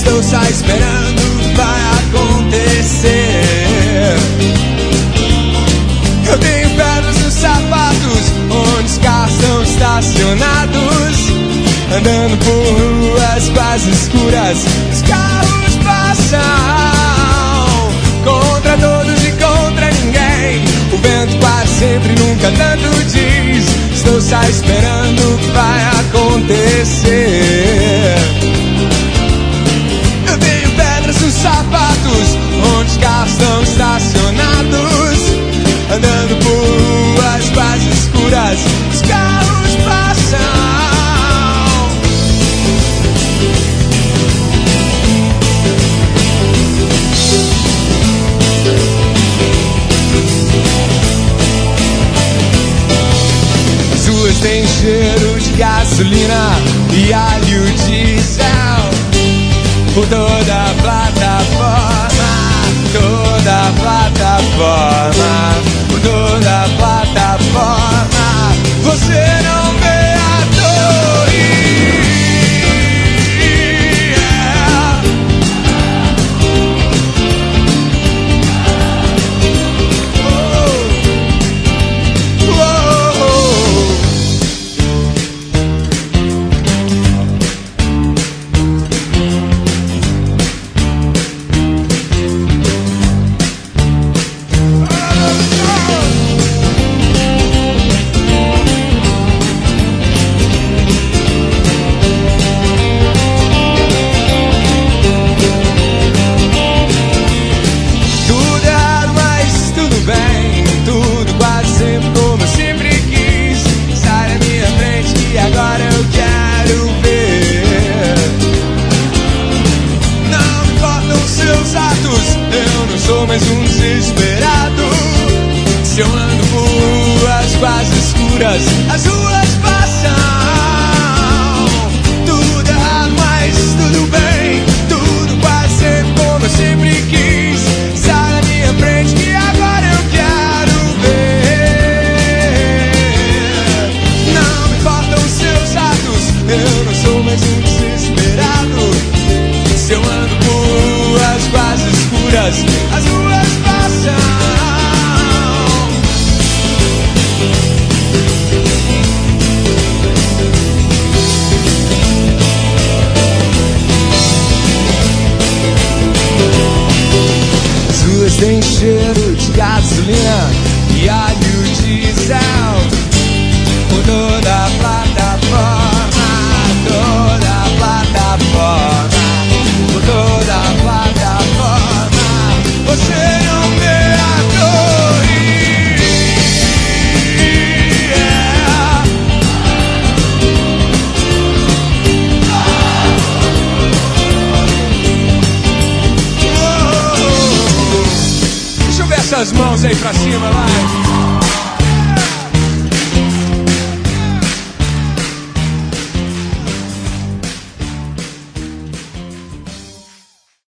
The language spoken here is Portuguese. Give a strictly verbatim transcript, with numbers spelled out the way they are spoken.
Estou só esperando, vai acontecer. Eu tenho pedras nos sapatos, onde os carros estão estacionados, andando por ruas quase escuras. Os carros passam contra todos e contra ninguém. O vento quase sempre, nunca tanto diz. Estou só esperando o que vai acontecer. Eu tenho pedras nos sapatos, onde os carros estão estacionados, andando por ruas quase escuras. Os carros passam. As ruas têm cheiro de gasolina e alho diesel por toda a plataforma, toda a plataforma, por toda a plataforma. Você não vê a torre, yeah. Oh, oh, oh. Sou mais um desesperado. Se eu ando por ruas quase escuras, as ruas passam. Tudo errado, mas tudo bem. Tudo quase sempre como eu sempre quis. Sai da minha frente que agora eu quero ver. Não me importam os seus atos, eu não sou mais um desesperado. Se eu ando por ruas quase escuras, as ruas passam. As ruas têm cheiro de gasolina e alho diesel por toda a plataforma, toda a plataforma, por toda a plataforma. Você não vê a torre, yeah. Oh, deixa eu ver essas mãos aí pra cima, vai.